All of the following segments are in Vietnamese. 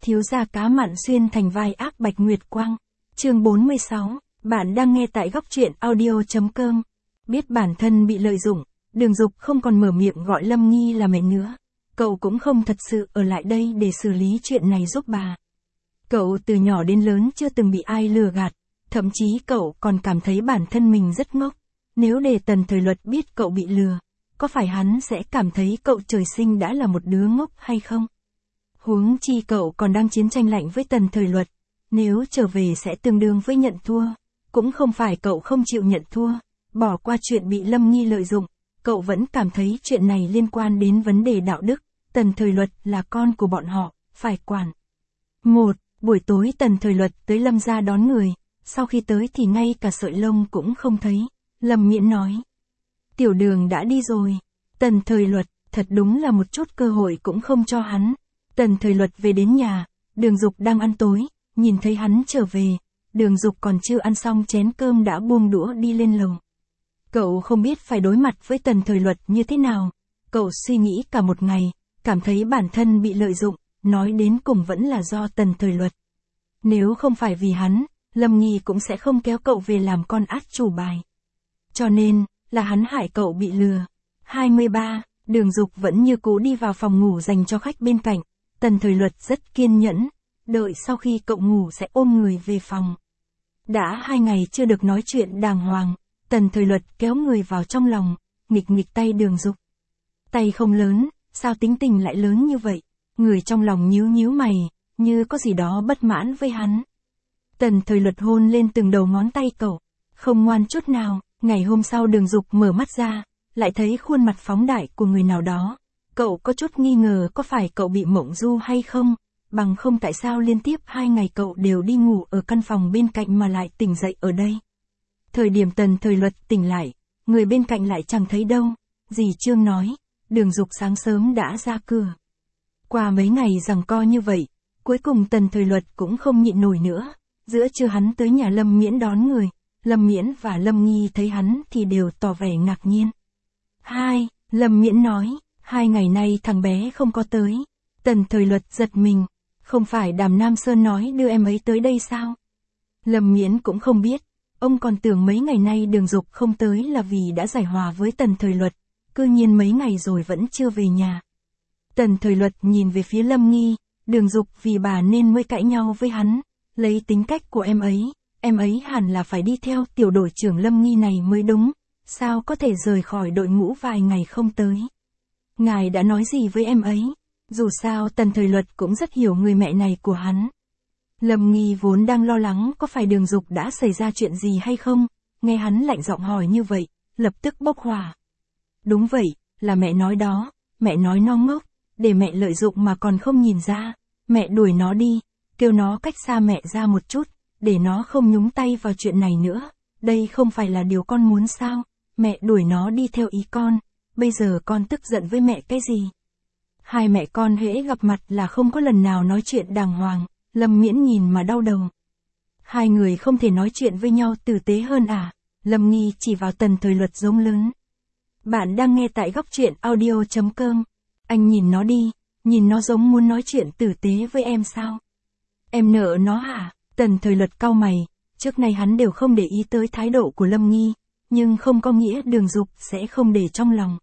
Thiếu gia cá mặn xuyên thành vai ác Bạch Nguyệt Quang. Chương 46, bạn đang nghe tại góc truyện audio.com. Biết bản thân bị lợi dụng, Đường Dục không còn mở miệng gọi Lâm Nghi là mẹ nữa. Cậu cũng không thật sự ở lại đây để xử lý chuyện này giúp bà. Cậu từ nhỏ đến lớn chưa từng bị ai lừa gạt, thậm chí cậu còn cảm thấy bản thân mình rất ngốc. Nếu để Tần Thời Luật biết cậu bị lừa, có phải hắn sẽ cảm thấy cậu trời sinh đã là một đứa ngốc hay không? Huống chi cậu còn đang chiến tranh lạnh với Tần Thời Luật, nếu trở về sẽ tương đương với nhận thua. Cũng không phải cậu không chịu nhận thua, bỏ qua chuyện bị Lâm Nghi lợi dụng, cậu vẫn cảm thấy chuyện này liên quan đến vấn đề đạo đức, Tần Thời Luật là con của bọn họ, phải quản. Buổi tối Tần Thời Luật tới Lâm gia đón người, sau khi tới thì ngay cả sợi lông cũng không thấy. Lâm Miễn nói, Tiểu Đường đã đi rồi. Tần Thời Luật, thật đúng là một chút cơ hội cũng không cho hắn. Tần Thời Luật về đến nhà, Đường Dục đang ăn tối, nhìn thấy hắn trở về, Đường Dục còn chưa ăn xong chén cơm đã buông đũa đi lên lầu. Cậu không biết phải đối mặt với Tần Thời Luật như thế nào, cậu suy nghĩ cả một ngày, cảm thấy bản thân bị lợi dụng, nói đến cùng vẫn là do Tần Thời Luật. Nếu không phải vì hắn, Lâm Nghi cũng sẽ không kéo cậu về làm con át chủ bài. Cho nên, là hắn hại cậu bị lừa. 23, Đường Dục vẫn như cũ đi vào phòng ngủ dành cho khách bên cạnh. Tần Thời Luật rất kiên nhẫn, đợi sau khi cậu ngủ sẽ ôm người về phòng. Đã 2 ngày chưa được nói chuyện đàng hoàng, Tần Thời Luật kéo người vào trong lòng, nghịch nghịch tay Đường Dục. Tay không lớn, sao tính tình lại lớn như vậy? Người trong lòng nhíu nhíu mày, như có gì đó bất mãn với hắn. Tần Thời Luật hôn lên từng đầu ngón tay cậu, không ngoan chút nào. Ngày hôm sau Đường Dục mở mắt ra, lại thấy khuôn mặt phóng đại của người nào đó. Cậu có chút nghi ngờ có phải cậu bị mộng du hay không, bằng không tại sao liên tiếp 2 ngày cậu đều đi ngủ ở căn phòng bên cạnh mà lại tỉnh dậy ở đây. Thời điểm Tần Thời Luật tỉnh lại, người bên cạnh lại chẳng thấy đâu. Dì Trương nói, Đường Dục sáng sớm đã ra cửa. Qua mấy ngày giằng co như vậy, cuối cùng Tần Thời Luật cũng không nhịn nổi nữa. Giữa trưa hắn tới nhà Lâm Miễn đón người. Lâm Miễn và Lâm Nghi thấy hắn thì đều tỏ vẻ ngạc nhiên. Lâm Miễn nói, 2 ngày nay thằng bé không có tới. Tần Thời Luật giật mình, không phải Đàm Nam Sơn nói đưa em ấy tới đây sao? Lâm Miễn cũng không biết, ông còn tưởng mấy ngày nay Đường Dục không tới là vì đã giải hòa với Tần Thời Luật, cư nhiên mấy ngày rồi vẫn chưa về nhà. Tần Thời Luật nhìn về phía Lâm Nghi, Đường Dục vì bà nên mới cãi nhau với hắn, lấy tính cách của em ấy hẳn là phải đi theo tiểu đội trưởng Lâm Nghi này mới đúng, sao có thể rời khỏi đội ngũ vài ngày không tới. Ngài đã nói gì với em ấy? Dù sao Tần Thời Luật cũng rất hiểu người mẹ này của hắn. Lâm Nghi vốn đang lo lắng có phải Đường Dục đã xảy ra chuyện gì hay không, nghe hắn lạnh giọng hỏi như vậy, lập tức bốc hỏa. Đúng vậy, là mẹ nói đó, mẹ nói nó ngốc, để mẹ lợi dụng mà còn không nhìn ra, mẹ đuổi nó đi, kêu nó cách xa mẹ ra một chút, để nó không nhúng tay vào chuyện này nữa, đây không phải là điều con muốn sao, mẹ đuổi nó đi theo ý con, bây giờ con tức giận với mẹ cái gì? Hai mẹ con hễ gặp mặt là không có lần nào nói chuyện đàng hoàng, Lâm Miễn nhìn mà đau đầu. Hai người không thể nói chuyện với nhau tử tế hơn à? Lâm Nghi chỉ vào Tần Thời Luật giống lớn. Bạn đang nghe tại góc truyện audio.com. Anh nhìn nó đi, nhìn nó giống muốn nói chuyện tử tế với em sao? Em nợ nó hả? Tần Thời Luật cau mày, trước nay hắn đều không để ý tới thái độ của Lâm Nghi, nhưng không có nghĩa Đường Dục sẽ không để trong lòng.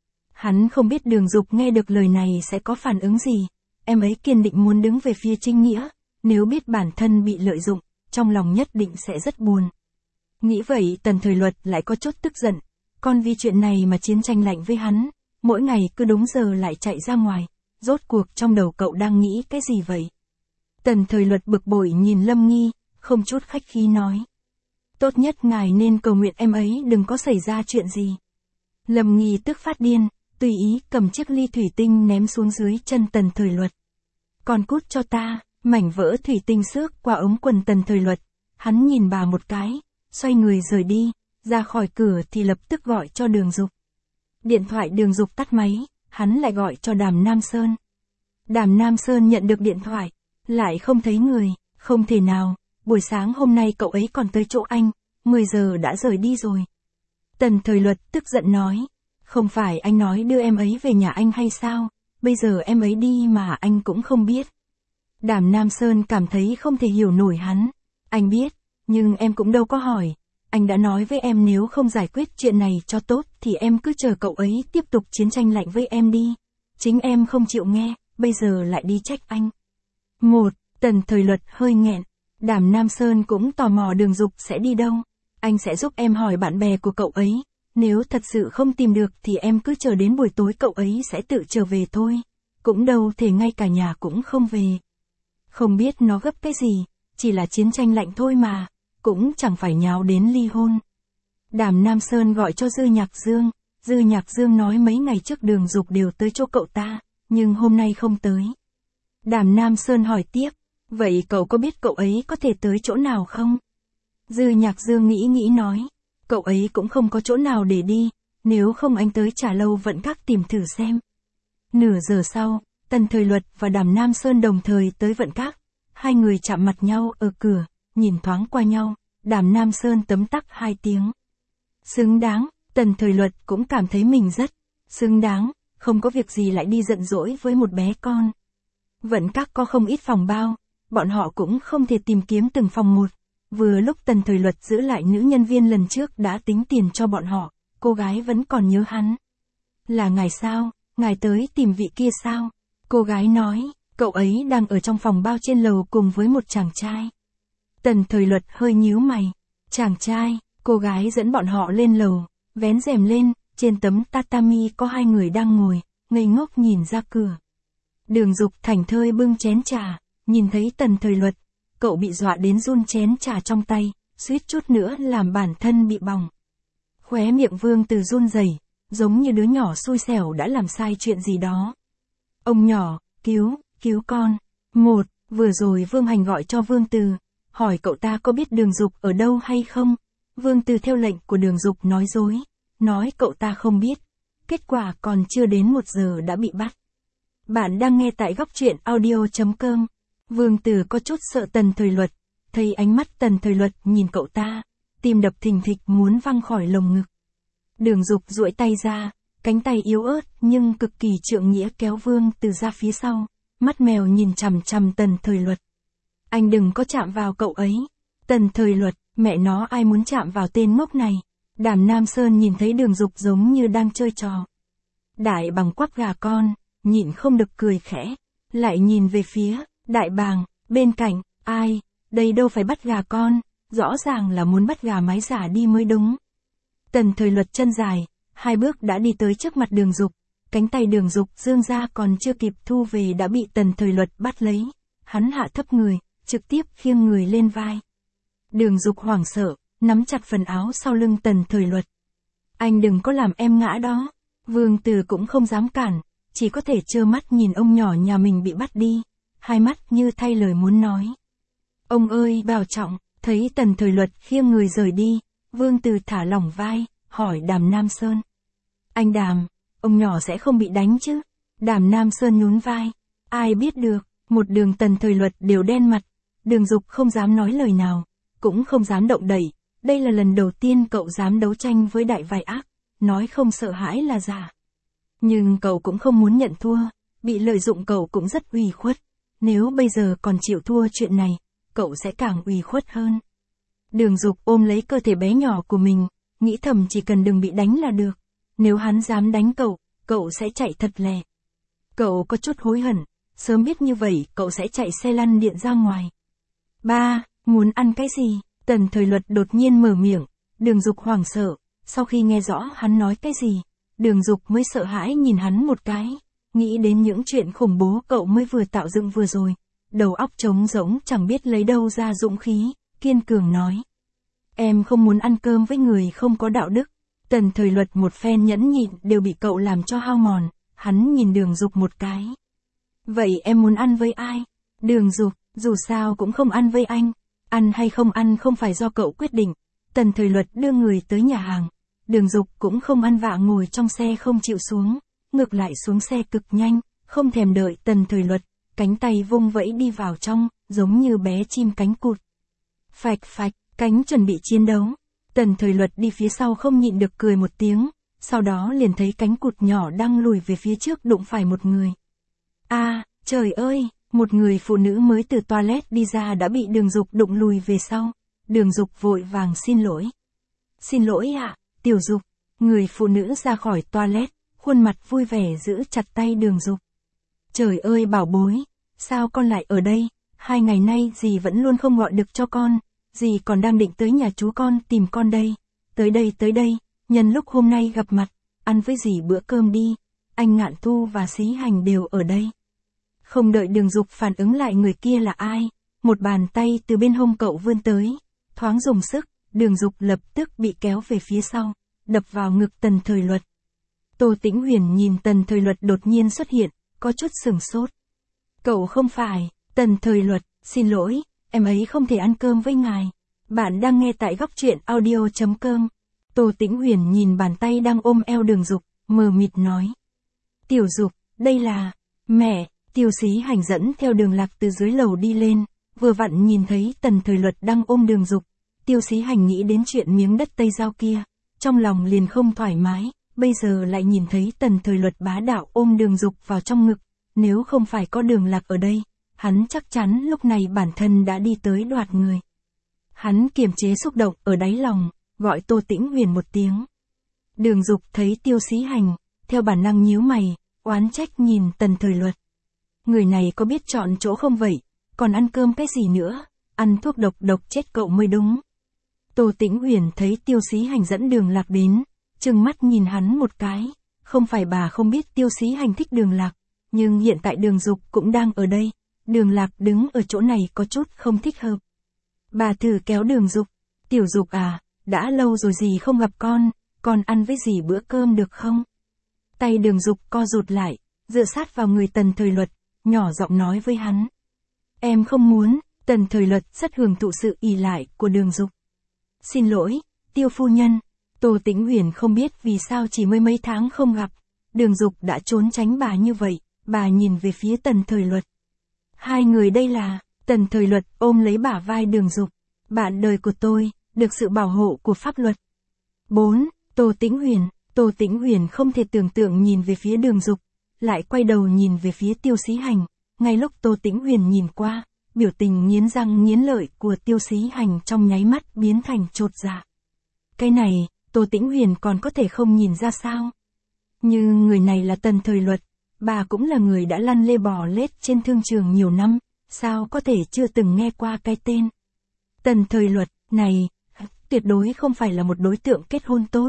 Hắn không biết Đường Dục nghe được lời này sẽ có phản ứng gì, em ấy kiên định muốn đứng về phía chính nghĩa, nếu biết bản thân bị lợi dụng, trong lòng nhất định sẽ rất buồn. Nghĩ vậy Tần Thời Luật lại có chút tức giận, con vì chuyện này mà chiến tranh lạnh với hắn, mỗi ngày cứ đúng giờ lại chạy ra ngoài, rốt cuộc trong đầu cậu đang nghĩ cái gì vậy? Tần Thời Luật bực bội nhìn Lâm Nghi, không chút khách khí nói. Tốt nhất ngài nên cầu nguyện em ấy đừng có xảy ra chuyện gì. Lâm Nghi tức phát điên, tùy ý cầm chiếc ly thủy tinh ném xuống dưới chân Tần Thời Luật. Còn cút cho ta, mảnh vỡ thủy tinh xước qua ống quần Tần Thời Luật, hắn nhìn bà một cái, xoay người rời đi, ra khỏi cửa thì lập tức gọi cho Đường Dục. Điện thoại Đường Dục tắt máy, hắn lại gọi cho Đàm Nam Sơn. Đàm Nam Sơn nhận được điện thoại, lại không thấy người, không thể nào, buổi sáng hôm nay cậu ấy còn tới chỗ anh, 10 giờ đã rời đi rồi. Tần Thời Luật tức giận nói, không phải anh nói đưa em ấy về nhà anh hay sao, bây giờ em ấy đi mà anh cũng không biết. Đàm Nam Sơn cảm thấy không thể hiểu nổi hắn. Anh biết, nhưng em cũng đâu có hỏi. Anh đã nói với em nếu không giải quyết chuyện này cho tốt thì em cứ chờ cậu ấy tiếp tục chiến tranh lạnh với em đi. Chính em không chịu nghe, bây giờ lại đi trách anh. Tần Thời Luật hơi nghẹn. Đàm Nam Sơn cũng tò mò Đường Dục sẽ đi đâu. Anh sẽ giúp em hỏi bạn bè của cậu ấy. Nếu thật sự không tìm được thì em cứ chờ đến buổi tối cậu ấy sẽ tự trở về thôi. Cũng đâu thể ngay cả nhà cũng không về. Không biết nó gấp cái gì, chỉ là chiến tranh lạnh thôi mà, cũng chẳng phải nháo đến ly hôn. Đàm Nam Sơn gọi cho Dư Nhạc Dương. Dư Nhạc Dương nói mấy ngày trước Đường Dục đều tới chỗ cậu ta, nhưng hôm nay không tới. Đàm Nam Sơn hỏi tiếp, vậy cậu có biết cậu ấy có thể tới chỗ nào không? Dư Nhạc Dương nghĩ nói, cậu ấy cũng không có chỗ nào để đi, nếu không anh tới Trà Lâu Vận Các tìm thử xem. Nửa giờ sau, Tần Thời Luật và Đàm Nam Sơn đồng thời tới Vận Các. Hai người chạm mặt nhau ở cửa, nhìn thoáng qua nhau, Đàm Nam Sơn tấm tắc 2 tiếng. Xứng đáng, Tần Thời Luật cũng cảm thấy mình rất xứng đáng, không có việc gì lại đi giận dỗi với một bé con. Vận Các có không ít phòng bao, bọn họ cũng không thể tìm kiếm từng phòng một. Vừa lúc Tần Thời Luật giữ lại nữ nhân viên lần trước đã tính tiền cho bọn họ, cô gái vẫn còn nhớ hắn. Là ngài sao, ngài tới tìm vị kia sao? Cô gái nói, cậu ấy đang ở trong phòng bao trên lầu cùng với một chàng trai. Tần Thời Luật hơi nhíu mày. Chàng trai, cô gái dẫn bọn họ lên lầu, vén rèm lên, trên tấm tatami có 2 người đang ngồi, ngây ngốc nhìn ra cửa. Đường Dục thảnh thơi bưng chén trà, nhìn thấy Tần Thời Luật, cậu bị dọa đến run chén trà trong tay, suýt chút nữa làm bản thân bị bỏng. Khóe miệng Vương Từ run rẩy, giống như đứa nhỏ xui xẻo đã làm sai chuyện gì đó. Ông nhỏ, cứu con. Vừa rồi Vương Hành gọi cho Vương Từ, hỏi cậu ta có biết Đường Dục ở đâu hay không. Vương Từ theo lệnh của Đường Dục nói dối, nói cậu ta không biết. Kết quả còn chưa đến 1 giờ đã bị bắt. Bạn đang nghe tại góc truyện audio.com. Vương Từ có chút sợ Tần Thời Luật, thấy ánh mắt Tần Thời Luật nhìn cậu ta, tim đập thình thịch muốn văng khỏi lồng ngực. Đường Dục duỗi tay ra, cánh tay yếu ớt nhưng cực kỳ trượng nghĩa kéo Vương Từ ra phía sau, mắt mèo nhìn chằm chằm Tần Thời Luật. Anh đừng có chạm vào cậu ấy. Tần Thời Luật, mẹ nó ai muốn chạm vào tên ngốc này. Đàm Nam Sơn nhìn thấy Đường Dục giống như đang chơi trò. Đại Bàng quắp gà con, nhịn không được cười khẽ, lại nhìn về phía Đại Bàng, bên cạnh, ai, đây đâu phải bắt gà con, rõ ràng là muốn bắt gà mái giả đi mới đúng. Tần Thời Luật chân dài, 2 bước đã đi tới trước mặt Đường Dục, cánh tay Đường Dục giương ra còn chưa kịp thu về đã bị Tần Thời Luật bắt lấy, hắn hạ thấp người, trực tiếp khiêng người lên vai. Đường Dục hoảng sợ, nắm chặt phần áo sau lưng Tần Thời Luật. Anh đừng có làm em ngã đó. Vương Từ cũng không dám cản, chỉ có thể trơ mắt nhìn ông nhỏ nhà mình bị bắt đi, hai mắt như thay lời muốn nói. Ông ơi bảo trọng. Thấy Tần Thời Luật khiêng người rời đi, Vương Từ thả lỏng vai, hỏi Đàm Nam Sơn. Anh Đàm, ông nhỏ sẽ không bị đánh chứ? Đàm Nam Sơn nhún vai. Ai biết được, một đường Tần Thời Luật đều đen mặt. Đường Dục không dám nói lời nào, cũng không dám động đậy. Đây là lần đầu tiên cậu dám đấu tranh với đại vai ác, nói không sợ hãi là giả. Nhưng cậu cũng không muốn nhận thua, bị lợi dụng cậu cũng rất ủy khuất. Nếu bây giờ còn chịu thua chuyện này, cậu sẽ càng ủy khuất hơn. Đường Dục ôm lấy cơ thể bé nhỏ của mình, nghĩ thầm chỉ cần đừng bị đánh là được. Nếu hắn dám đánh cậu sẽ chạy thật lẹ. Cậu có chút hối hận, sớm biết như vậy cậu sẽ chạy xe lăn điện ra ngoài. Ba, muốn ăn cái gì? Tần Thời Luật đột nhiên mở miệng, Đường Dục hoảng sợ, sau khi nghe rõ hắn nói cái gì, Đường Dục mới sợ hãi nhìn hắn một cái, nghĩ đến những chuyện khủng bố cậu mới vừa tạo dựng vừa rồi, đầu óc trống rỗng chẳng biết lấy đâu ra dũng khí, kiên cường nói. Em không muốn ăn cơm với người không có đạo đức. Tần Thời Luật một phen nhẫn nhịn đều bị cậu làm cho hao mòn, hắn nhìn Đường Dục một cái. Vậy em muốn ăn với ai? Đường Dục, dù sao cũng không ăn với anh. Ăn hay không ăn không phải do cậu quyết định. Tần Thời Luật đưa người tới nhà hàng. Đường Dục cũng không ăn vạ ngồi trong xe không chịu xuống, ngược lại xuống xe cực nhanh, không thèm đợi Tần Thời Luật, cánh tay vung vẫy đi vào trong, giống như bé chim cánh cụt. Phạch phạch, cánh chuẩn bị chiến đấu. Tần Thời Luật đi phía sau không nhịn được cười một tiếng, sau đó liền thấy cánh cụt nhỏ đang lùi về phía trước đụng phải một người. À, trời ơi, Một người phụ nữ mới từ toilet đi ra đã bị Đường Dục đụng lùi về sau. Đường Dục vội vàng xin lỗi. Xin lỗi ạ, Tiểu Dục. Người phụ nữ ra khỏi toilet, khuôn mặt vui vẻ giữ chặt tay Đường Dục. Trời ơi bảo bối, sao con lại ở đây? 2 ngày nay dì vẫn luôn không gọi được cho con, dì còn đang định tới nhà chú con tìm con đây. Tới đây, nhân lúc hôm nay gặp mặt, ăn với dì bữa cơm đi, anh Ngạn Thu và Xí Hành đều ở đây. Không đợi Đường Dục phản ứng lại người kia là ai, một bàn tay từ bên hông cậu vươn tới, thoáng dùng sức, Đường Dục lập tức bị kéo về phía sau, đập vào ngực Tần Thời Luật. Tô Tĩnh Huyền nhìn Tần Thời Luật đột nhiên xuất hiện, có chút sửng sốt. Cậu không phải, Tần Thời Luật, xin lỗi, em ấy không thể ăn cơm với ngài. Bạn đang nghe tại góc truyện audio.com. Tô Tĩnh Huyền nhìn bàn tay đang ôm eo Đường Dục, mờ mịt nói. Tiểu Dục, đây là... Mẹ, Tiêu Xí Hành dẫn theo Đường Lạc từ dưới lầu đi lên, vừa vặn nhìn thấy Tần Thời Luật đang ôm Đường Dục. Tiêu Xí Hành nghĩ đến chuyện miếng đất Tây Giao kia, trong lòng liền không thoải mái, bây giờ lại nhìn thấy Tần Thời Luật bá đạo ôm Đường Dục vào trong ngực, nếu không phải có Đường Lạc ở đây, hắn chắc chắn lúc này bản thân đã đi tới đoạt người. Hắn kiềm chế xúc động ở đáy lòng, gọi Tô Tĩnh Huyền một tiếng. Đường Dục thấy Tiêu Xí Hành, theo bản năng nhíu mày, oán trách nhìn Tần Thời Luật. Người này có biết chọn chỗ không vậy, còn ăn cơm cái gì nữa, ăn thuốc độc chết cậu mới đúng. Tô Tĩnh Huyền thấy Tiêu Xí Hành dẫn Đường Lạc đến, trừng mắt nhìn hắn một cái, không phải bà không biết Tiêu Xí Hành thích Đường Lạc, nhưng hiện tại Đường Dục cũng đang ở đây, Đường Lạc đứng ở chỗ này có chút không thích hợp. Bà thử kéo Đường Dục, Tiểu Dục à, đã lâu rồi dì không gặp con ăn với dì bữa cơm được không? Tay Đường Dục co rụt lại, dựa sát vào người Tần Thời Luật, nhỏ giọng nói với hắn. Em không muốn, Tần Thời Luật rất hưởng thụ sự ỷ lại của Đường Dục. Xin lỗi, Tiêu phu nhân. Tô Tĩnh Huyền không biết vì sao chỉ mới mấy tháng không gặp, Đường Dục đã trốn tránh bà như vậy, bà nhìn về phía Tần Thời Luật. Hai người đây là, Tần Thời Luật ôm lấy bả vai Đường Dục. Bạn đời của tôi, được sự bảo hộ của pháp luật. 4. Tô Tĩnh Huyền không thể tưởng tượng nhìn về phía Đường Dục, lại quay đầu nhìn về phía Tiêu Xí Hành, ngay lúc Tô Tĩnh Huyền nhìn qua, biểu tình nghiến răng nghiến lợi của Tiêu Xí Hành trong nháy mắt biến thành chột dạ. Cái này, Tô Tĩnh Huyền còn có thể không nhìn ra sao? Như người này là Tần Thời Luật, bà cũng là người đã lăn lê bò lết trên thương trường nhiều năm, sao có thể chưa từng nghe qua cái tên. Tần Thời Luật, này, tuyệt đối không phải là một đối tượng kết hôn tốt.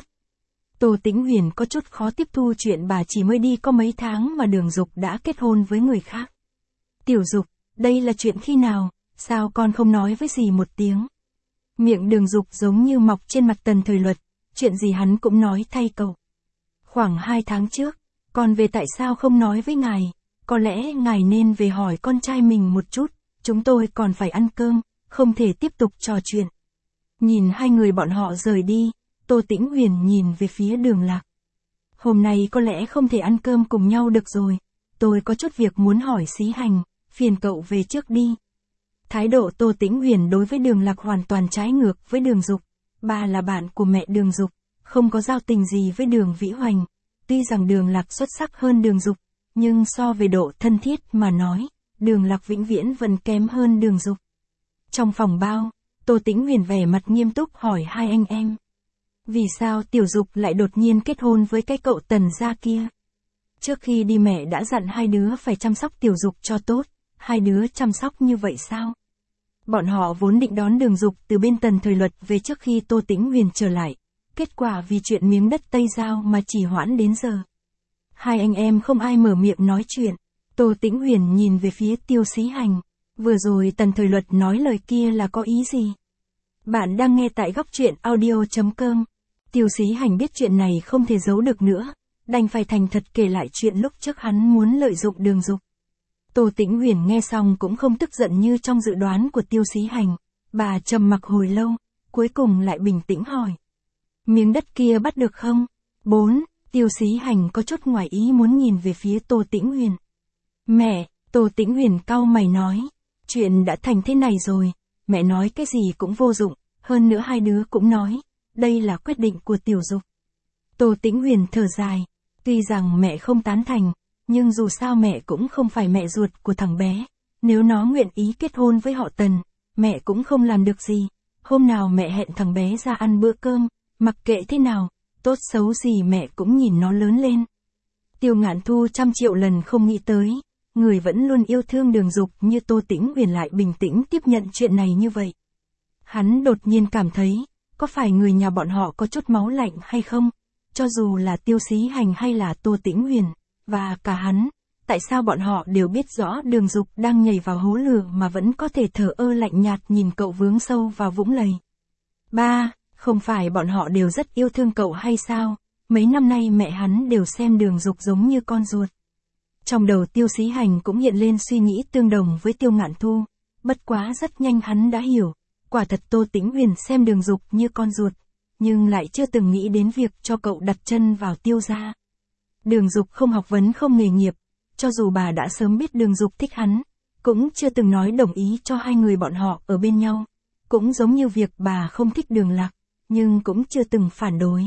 Tô Tĩnh Huyền có chút khó tiếp thu chuyện bà chỉ mới đi có mấy tháng mà Đường Dục đã kết hôn với người khác. Tiểu Dục, đây là chuyện khi nào, sao con không nói với dì một tiếng? Miệng Đường Dục giống như mọc trên mặt Tần Thời Luật, chuyện gì hắn cũng nói thay cậu. Khoảng 2 tháng trước, con về tại sao không nói với ngài, có lẽ ngài nên về hỏi con trai mình một chút, chúng tôi còn phải ăn cơm, không thể tiếp tục trò chuyện. Nhìn hai người bọn họ rời đi, Tô Tĩnh Huyền nhìn về phía Đường Lạc. Hôm nay có lẽ không thể ăn cơm cùng nhau được rồi, tôi có chút việc muốn hỏi Xí Hành, phiền cậu về trước đi. Thái độ Tô Tĩnh Huyền đối với Đường Lạc hoàn toàn trái ngược với Đường Dục. Bà là bạn của mẹ Đường Dục, không có giao tình gì với Đường Vĩ Hoành. Tuy rằng Đường Lạc xuất sắc hơn Đường Dục, nhưng so về độ thân thiết mà nói, Đường Lạc vĩnh viễn vẫn kém hơn Đường Dục. Trong phòng bao, Tô Tĩnh Huyền vẻ mặt nghiêm túc hỏi hai anh em. Vì sao Tiểu Dục lại đột nhiên kết hôn với cái cậu Tần gia kia? Trước khi đi mẹ đã dặn hai đứa phải chăm sóc Tiểu Dục cho tốt, hai đứa chăm sóc như vậy sao? Bọn họ vốn định đón Đường Dục từ bên Tần Thời Luật về trước khi Tô Tĩnh Huyền trở lại. Kết quả vì chuyện miếng đất Tây Giao mà trì hoãn đến giờ. Hai anh em không ai mở miệng nói chuyện. Tô Tĩnh Huyền nhìn về phía Tiêu Xí Hành. Vừa rồi Tần Thời Luật nói lời kia là có ý gì? Bạn đang nghe tại góc truyện audio.com. Tiêu Xí Hành biết chuyện này không thể giấu được nữa, đành phải thành thật kể lại chuyện lúc trước hắn muốn lợi dụng Đường Dục. Tô Tĩnh Huyền nghe xong cũng không tức giận như trong dự đoán của Tiêu Xí Hành. Bà trầm mặc hồi lâu, cuối cùng lại bình tĩnh hỏi. Miếng đất kia bắt được không? 4. Tiêu Xí Hành có chút ngoài ý muốn nhìn về phía Tô Tĩnh Huyền. Mẹ, Tô Tĩnh Huyền cau mày nói. Chuyện đã thành thế này rồi, mẹ nói cái gì cũng vô dụng, hơn nữa hai đứa cũng nói. Đây là quyết định của Tiểu Dục. Tô Tĩnh Huyền thở dài. Tuy rằng mẹ không tán thành, nhưng dù sao mẹ cũng không phải mẹ ruột của thằng bé, Nếu nó nguyện ý kết hôn với họ Tần, mẹ cũng không làm được gì. Hôm nào mẹ hẹn thằng bé ra ăn bữa cơm, mặc kệ thế nào, tốt xấu gì mẹ cũng nhìn nó lớn lên. Tiêu Ngạn Thu trăm triệu lần không nghĩ tới, người vẫn luôn yêu thương Đường Dục như Tô Tĩnh Uyển lại bình tĩnh tiếp nhận chuyện này như vậy. Hắn đột nhiên cảm thấy, có phải người nhà bọn họ có chút máu lạnh hay không? Cho dù là Tiêu Xí Hành hay là Tô Tĩnh Uyển, và cả hắn, tại sao bọn họ đều biết rõ Đường Dục đang nhảy vào hố lửa mà vẫn có thể thờ ơ lạnh nhạt nhìn cậu vướng sâu vào vũng lầy? Ba, không phải bọn họ đều rất yêu thương cậu hay sao? Mấy năm nay mẹ hắn đều xem Đường Dục giống như con ruột. Trong đầu Tiêu Xí Hành cũng hiện lên suy nghĩ tương đồng với Tiêu Ngạn Thu, bất quá rất nhanh hắn đã hiểu, quả thật Tô Tĩnh Uyển xem Đường Dục như con ruột, nhưng lại chưa từng nghĩ đến việc cho cậu đặt chân vào Tiêu gia. Đường Dục không học vấn không nghề nghiệp, cho dù bà đã sớm biết Đường Dục thích hắn, cũng chưa từng nói đồng ý cho hai người bọn họ ở bên nhau, cũng giống như việc bà không thích Đường Lạc, nhưng cũng chưa từng phản đối.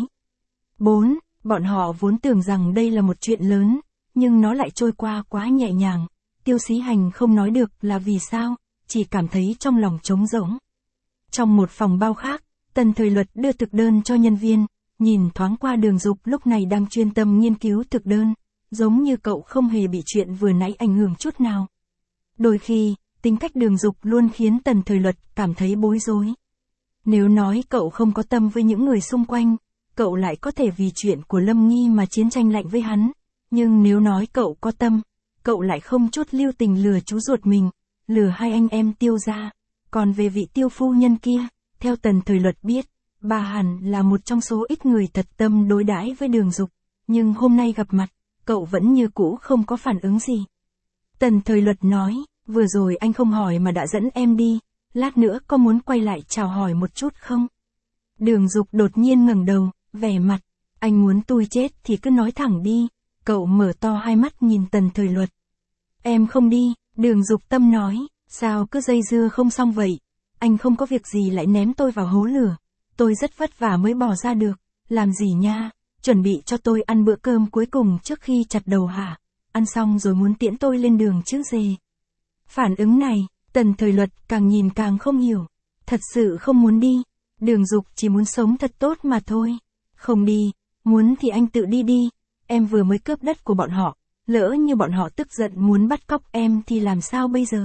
4. Bọn họ vốn tưởng rằng đây là một chuyện lớn, nhưng nó lại trôi qua quá nhẹ nhàng. Tiêu Xí Hành không nói được là vì sao, chỉ cảm thấy trong lòng trống rỗng. Trong một phòng bao khác, Tần Thời Luật đưa thực đơn cho nhân viên, nhìn thoáng qua Đường Dục lúc này đang chuyên tâm nghiên cứu thực đơn, giống như cậu không hề bị chuyện vừa nãy ảnh hưởng chút nào. Đôi khi, tính cách Đường Dục luôn khiến Tần Thời Luật cảm thấy bối rối. Nếu nói cậu không có tâm với những người xung quanh, cậu lại có thể vì chuyện của Lâm Nghi mà chiến tranh lạnh với hắn. Nhưng nếu nói cậu có tâm, cậu lại không chút lưu tình lừa chú ruột mình, lừa hai anh em Tiêu gia. Còn về vị Tiêu phu nhân kia, theo Tần Thời Luật biết, bà hẳn là một trong số ít người thật tâm đối đãi với Đường Dục, nhưng hôm nay gặp mặt, cậu vẫn như cũ không có phản ứng gì. Tần Thời Luật nói, vừa rồi anh không hỏi mà đã dẫn em đi, lát nữa có muốn quay lại chào hỏi một chút không? Đường Dục đột nhiên ngẩng đầu, vẻ mặt, anh muốn tôi chết thì cứ nói thẳng đi. Cậu mở to hai mắt nhìn Tần Thời Luật. Em không đi, Đường Dục Tâm nói, sao cứ dây dưa không xong vậy? Anh không có việc gì lại ném tôi vào hố lửa. Tôi rất vất vả mới bỏ ra được. Làm gì nha? Chuẩn bị cho tôi ăn bữa cơm cuối cùng trước khi chặt đầu hả? Ăn xong rồi muốn tiễn tôi lên đường chứ gì? Phản ứng này, Tần Thời Luật càng nhìn càng không hiểu. Thật sự không muốn đi. Đường Dục chỉ muốn sống thật tốt mà thôi. Không đi, muốn thì anh tự đi đi. Em vừa mới cướp đất của bọn họ, lỡ như bọn họ tức giận muốn bắt cóc em thì làm sao bây giờ?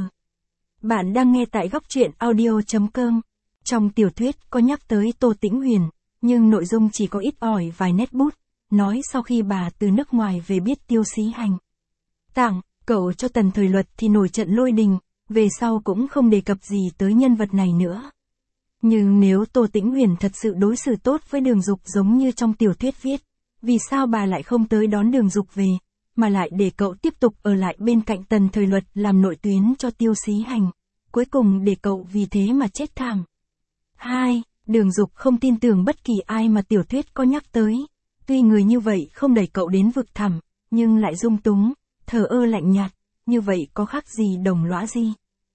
Bạn đang nghe tại góc truyện audio.com. Trong tiểu thuyết có nhắc tới Tô Tĩnh Uyển, nhưng nội dung chỉ có ít ỏi vài nét bút, nói sau khi bà từ nước ngoài về biết Tiêu Xí Hành tặng cậu cho Tần Thời Luật thì nổi trận lôi đình, về sau cũng không đề cập gì tới nhân vật này nữa. Nhưng nếu Tô Tĩnh Uyển thật sự đối xử tốt với Đường Dục giống như trong tiểu thuyết viết, vì sao bà lại không tới đón Đường Dục về, mà lại để cậu tiếp tục ở lại bên cạnh Tần Thời Luật làm nội tuyến cho Tiêu Xí Hành, cuối cùng để cậu vì thế mà chết thảm. 2. Đường Dục không tin tưởng bất kỳ ai mà tiểu thuyết có nhắc tới, tuy người như vậy không đẩy cậu đến vực thẳm, nhưng lại dung túng, thờ ơ lạnh nhạt, như vậy có khác gì đồng lõa gì.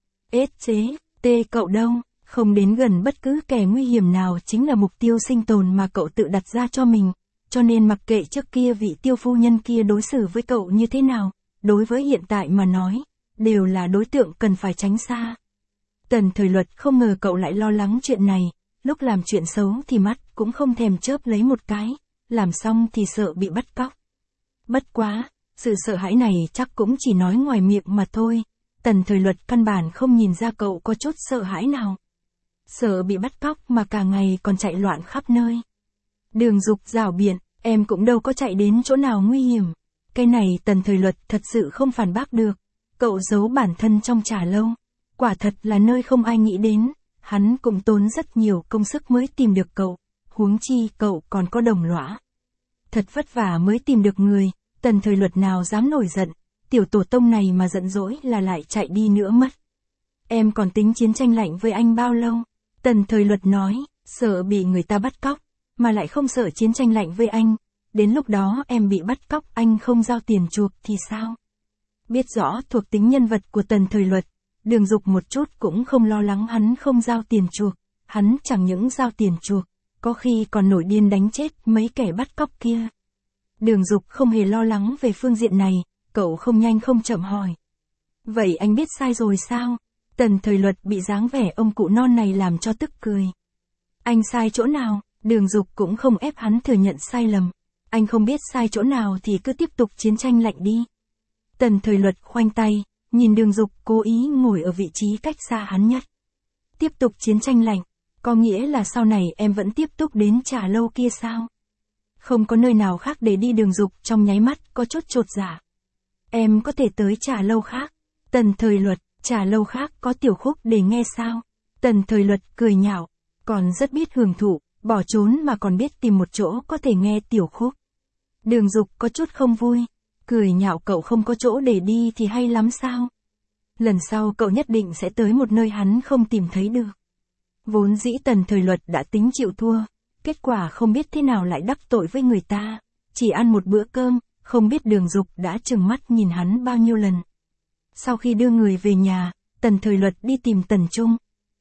Ết chế, tê cậu đâu, không đến gần bất cứ kẻ nguy hiểm nào chính là mục tiêu sinh tồn mà cậu tự đặt ra cho mình. Cho nên mặc kệ trước kia vị Tiêu phu nhân kia đối xử với cậu như thế nào, đối với hiện tại mà nói, đều là đối tượng cần phải tránh xa. Tần Thời Luật không ngờ cậu lại lo lắng chuyện này, lúc làm chuyện xấu thì mắt cũng không thèm chớp lấy một cái, làm xong thì sợ bị bắt cóc. Bất quá, sự sợ hãi này chắc cũng chỉ nói ngoài miệng mà thôi, Tần Thời Luật căn bản không nhìn ra cậu có chút sợ hãi nào. Sợ bị bắt cóc mà cả ngày còn chạy loạn khắp nơi. Đường Dục rảo biện, em cũng đâu có chạy đến chỗ nào nguy hiểm. Cái này Tần Thời Luật thật sự không phản bác được. Cậu giấu bản thân trong trà lâu. Quả thật là nơi không ai nghĩ đến. Hắn cũng tốn rất nhiều công sức mới tìm được cậu. Huống chi cậu còn có đồng lõa. Thật vất vả mới tìm được người. Tần Thời Luật nào dám nổi giận. Tiểu tổ tông này mà giận dỗi là lại chạy đi nữa mất. Em còn tính chiến tranh lạnh với anh bao lâu? Tần Thời Luật nói, sợ bị người ta bắt cóc. Mà lại không sợ chiến tranh lạnh với anh, đến lúc đó em bị bắt cóc anh không giao tiền chuộc thì sao? Biết rõ thuộc tính nhân vật của Tần Thời Luật, Đường Dục một chút cũng không lo lắng hắn không giao tiền chuộc, hắn chẳng những giao tiền chuộc, có khi còn nổi điên đánh chết mấy kẻ bắt cóc kia. Đường Dục không hề lo lắng về phương diện này, cậu không nhanh không chậm hỏi. Vậy anh biết sai rồi sao? Tần Thời Luật bị dáng vẻ ông cụ non này làm cho tức cười. Anh sai chỗ nào? Đường Dục cũng không ép hắn thừa nhận sai lầm. Anh không biết sai chỗ nào thì cứ tiếp tục chiến tranh lạnh đi. Tần Thời Luật khoanh tay, nhìn Đường Dục cố ý ngồi ở vị trí cách xa hắn nhất. Tiếp tục chiến tranh lạnh, có nghĩa là sau này em vẫn tiếp tục đến Trà Lâu kia sao? Không có nơi nào khác để đi. Đường Dục trong nháy mắt có chút chột dạ. Em có thể tới Trà Lâu khác. Tần Thời Luật, Trà Lâu khác có tiểu khúc để nghe sao? Tần Thời Luật cười nhạo, còn rất biết hưởng thụ, bỏ trốn mà còn biết tìm một chỗ có thể nghe tiểu khúc. Đường Dục có chút không vui, cười nhạo cậu không có chỗ để đi thì hay lắm sao? Lần sau cậu nhất định sẽ tới một nơi hắn không tìm thấy được. Vốn dĩ Tần Thời Luật đã tính chịu thua, kết quả không biết thế nào lại đắc tội với người ta, chỉ ăn một bữa cơm, không biết Đường Dục đã trừng mắt nhìn hắn bao nhiêu lần. Sau khi đưa người về nhà, Tần Thời Luật đi tìm Tần Trung.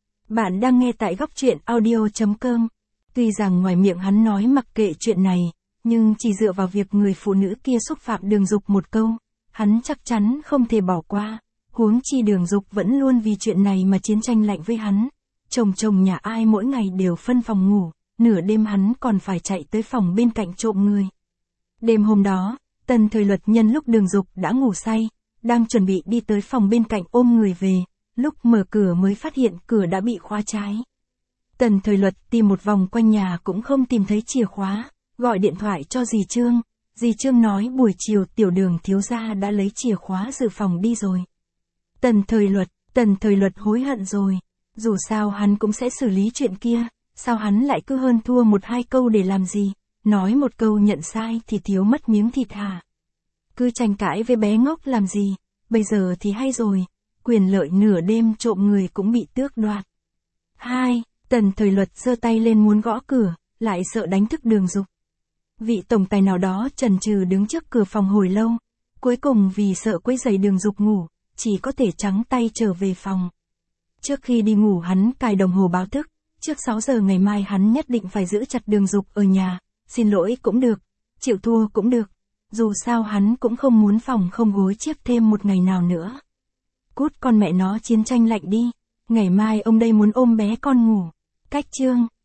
Bạn đang nghe tại góc truyện audio.com. Tuy rằng ngoài miệng hắn nói mặc kệ chuyện này, nhưng chỉ dựa vào việc người phụ nữ kia xúc phạm Đường Dục một câu, hắn chắc chắn không thể bỏ qua. Huống chi Đường Dục vẫn luôn vì chuyện này mà chiến tranh lạnh với hắn. Chồng nhà ai mỗi ngày đều phân phòng ngủ, nửa đêm hắn còn phải chạy tới phòng bên cạnh trộm người. Đêm hôm đó, Tần Thời Luật nhân lúc Đường Dục đã ngủ say, đang chuẩn bị đi tới phòng bên cạnh ôm người về, lúc mở cửa mới phát hiện cửa đã bị khóa trái. Tần Thời Luật tìm một vòng quanh nhà cũng không tìm thấy chìa khóa, gọi điện thoại cho dì Trương. Dì Trương nói buổi chiều Tiểu Đường thiếu gia đã lấy chìa khóa dự phòng đi rồi. Tần Thời Luật hối hận rồi. Dù sao hắn cũng sẽ xử lý chuyện kia, sao hắn lại cứ hơn thua một hai câu để làm gì, nói một câu nhận sai thì thiếu mất miếng thịt hả? Cứ tranh cãi với bé ngốc làm gì, bây giờ thì hay rồi, quyền lợi nửa đêm trộm người cũng bị tước đoạt. 2. Tần Thời Luật giơ tay lên muốn gõ cửa, lại sợ đánh thức Đường Dục. Vị tổng tài nào đó chần chừ đứng trước cửa phòng hồi lâu, cuối cùng vì sợ quấy rầy Đường Dục ngủ, chỉ có thể trắng tay trở về phòng. Trước khi đi ngủ hắn cài đồng hồ báo thức, trước 6 giờ ngày mai hắn nhất định phải giữ chặt Đường Dục ở nhà, xin lỗi cũng được, chịu thua cũng được, dù sao hắn cũng không muốn phòng không gối chiếc thêm một ngày nào nữa. Cút con mẹ nó chiến tranh lạnh đi, ngày mai ông đây muốn ôm bé con ngủ. Cách chương